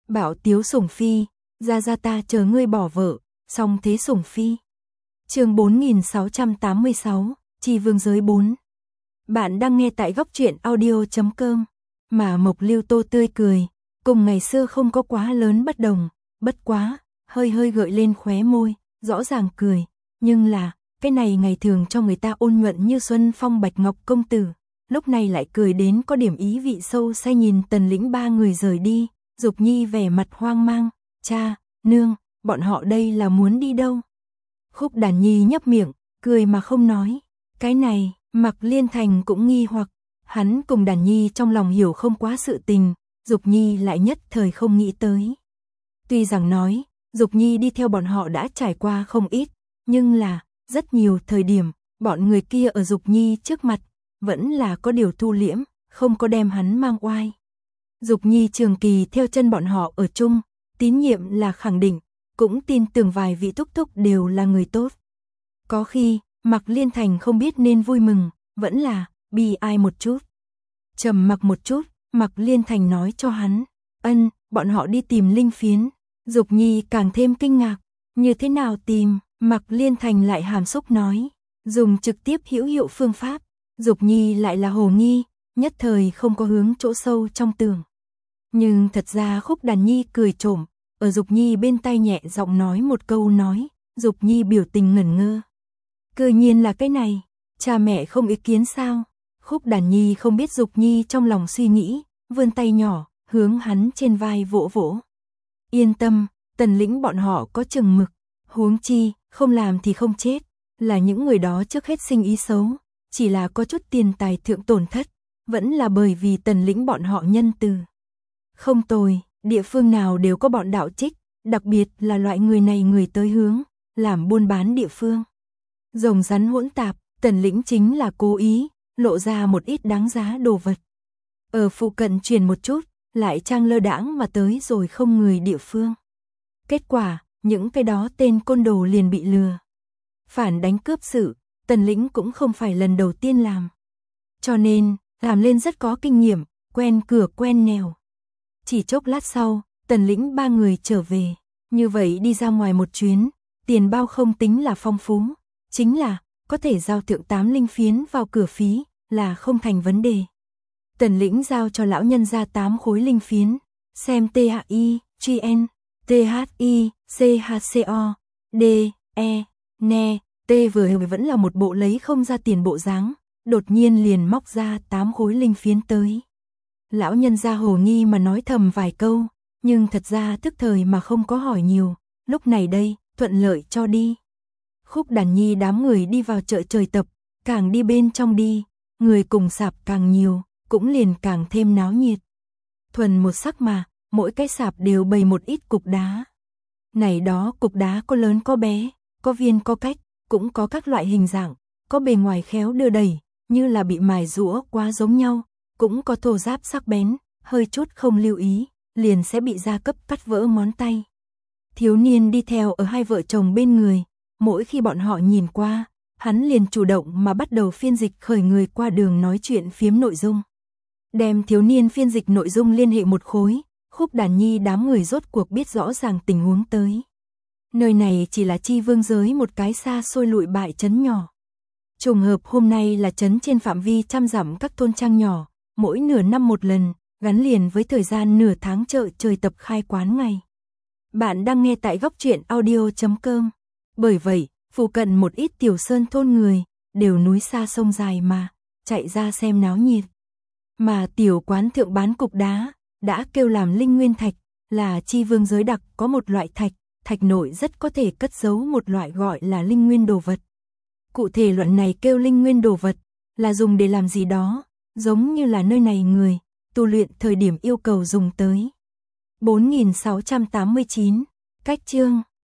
Bảo Tiếu Sủng Phi, ra ta chờ ngươi bỏ vợ, song thế Sủng Phi. Chương 4686, Chi Vương Giới 4. Bạn đang nghe tại góc truyện audio.com. Mà Mộc Lưu Tô tươi cười, cùng ngày xưa không có quá lớn bất đồng, bất quá, hơi gợi lên khóe môi, rõ ràng cười, nhưng là, cái này ngày thường cho người ta ôn nhuận như xuân phong bạch ngọc công tử, lúc này lại cười đến có điểm ý vị sâu say nhìn Tần Lĩnh ba người rời đi. Dục Nhi vẻ mặt hoang mang, cha, nương, bọn họ đây là muốn đi đâu? Khúc Đàn Nhi nhấp miệng, cười mà không nói. Cái này, Mạc Liên Thành cũng nghi hoặc, hắn cùng Đàn Nhi trong lòng hiểu không quá sự tình, Dục Nhi lại nhất thời không nghĩ tới. Tuy rằng nói, Dục Nhi đi theo bọn họ đã trải qua không ít, nhưng là, rất nhiều thời điểm, bọn người kia ở Dục Nhi trước mặt, vẫn là có điều thu liễm, không có đem hắn mang oai. Dục Nhi trường kỳ theo chân bọn họ ở chung, tín nhiệm là khẳng định, cũng tin tưởng vài vị thúc thúc đều là người tốt. Có khi, Mạc Liên Thành không biết nên vui mừng, vẫn là bi ai một chút. Trầm mặc một chút, Mạc Liên Thành nói cho hắn, bọn họ đi tìm linh phiến. Dục Nhi càng thêm kinh ngạc, như thế nào tìm? Mạc Liên Thành lại hàm xúc nói, dùng trực tiếp hữu hiệu phương pháp. Dục Nhi lại là hồ nghi, nhất thời không có hướng chỗ sâu trong tường. Nhưng thật ra Khúc Đàn Nhi cười trộm, ở Dục Nhi bên tai nhẹ giọng nói một câu nói, Dục Nhi biểu tình ngẩn ngơ. Cơ nhiên là cái này, cha mẹ không ý kiến sao? Khúc Đàn Nhi không biết Dục Nhi trong lòng suy nghĩ, vươn tay nhỏ, hướng hắn trên vai vỗ vỗ. Yên tâm, Tần Lĩnh bọn họ có chừng mực, huống chi, không làm thì không chết, là những người đó trước hết sinh ý xấu, chỉ là có chút tiền tài thượng tổn thất, vẫn là bởi vì Tần Lĩnh bọn họ nhân từ. Không tồi, địa phương nào đều có bọn đạo trích, đặc biệt là loại người này người tới hướng, làm buôn bán địa phương. Rồng rắn hỗn tạp, Tần Lĩnh chính là cố ý, lộ ra một ít đáng giá đồ vật. Ở phụ cận truyền một chút, lại trang lơ đãng mà tới rồi không người địa phương. Kết quả, những cái đó tên côn đồ liền bị lừa. Phản đánh cướp sự, Tần Lĩnh cũng không phải lần đầu tiên làm. Cho nên, làm lên rất có kinh nghiệm, quen cửa quen nẻo. Chỉ chốc lát sau, Tần Lĩnh ba người trở về, như vậy đi ra ngoài một chuyến, tiền bao không tính là phong phú, chính là có thể giao thượng 8 linh phiến vào cửa phí, là không thành vấn đề. Tần Lĩnh giao cho lão nhân ra 8 khối linh phiến, xem THI, GN, THI, CHCO, D, E, NE, T vừa vẫn là một bộ lấy không ra tiền bộ dáng, đột nhiên liền móc ra 8 khối linh phiến tới. Lão nhân ra hồ nghi mà nói thầm vài câu, nhưng thật ra tức thời mà không có hỏi nhiều, lúc này đây, thuận lợi cho đi. Khúc Đàn Nhi đám người đi vào chợ trời tập, càng đi bên trong đi, người cùng sạp càng nhiều, cũng liền càng thêm náo nhiệt. Thuần một sắc mà, mỗi cái sạp đều bày một ít cục đá. Này đó cục đá có lớn có bé, có viên có cách, cũng có các loại hình dạng, có bề ngoài khéo đưa đẩy, như là bị mài rũa quá giống nhau, cũng có thô ráp sắc bén, hơi chút không lưu ý, liền sẽ bị gia cấp cắt vỡ ngón tay. Thiếu niên đi theo ở hai vợ chồng bên người, mỗi khi bọn họ nhìn qua, hắn liền chủ động mà bắt đầu phiên dịch khởi người qua đường nói chuyện phiếm nội dung. Đem thiếu niên phiên dịch nội dung liên hệ một khối, Khúc Đàn Nhi đám người rốt cuộc biết rõ ràng tình huống tới. Nơi này chỉ là Chi Vương Giới một cái xa xôi lụi bại trấn nhỏ. Trùng hợp hôm nay là trấn trên phạm vi trăm dặm các thôn trang nhỏ, mỗi nửa năm một lần, gắn liền với thời gian nửa tháng chợ trời tập khai quán ngày. Bạn đang nghe tại góc truyện audio.com. Bởi vậy, phụ cận một ít tiểu sơn thôn người, đều núi xa sông dài mà, chạy ra xem náo nhiệt. Mà tiểu quán thượng bán cục đá, đã kêu làm linh nguyên thạch, là Chi Vương Giới đặc có một loại thạch, thạch nội rất có thể cất giấu một loại gọi là linh nguyên đồ vật. Cụ thể luận này kêu linh nguyên đồ vật, là dùng để làm gì đó, giống như là nơi này người, tu luyện thời điểm yêu cầu dùng tới. 4689, cách chương.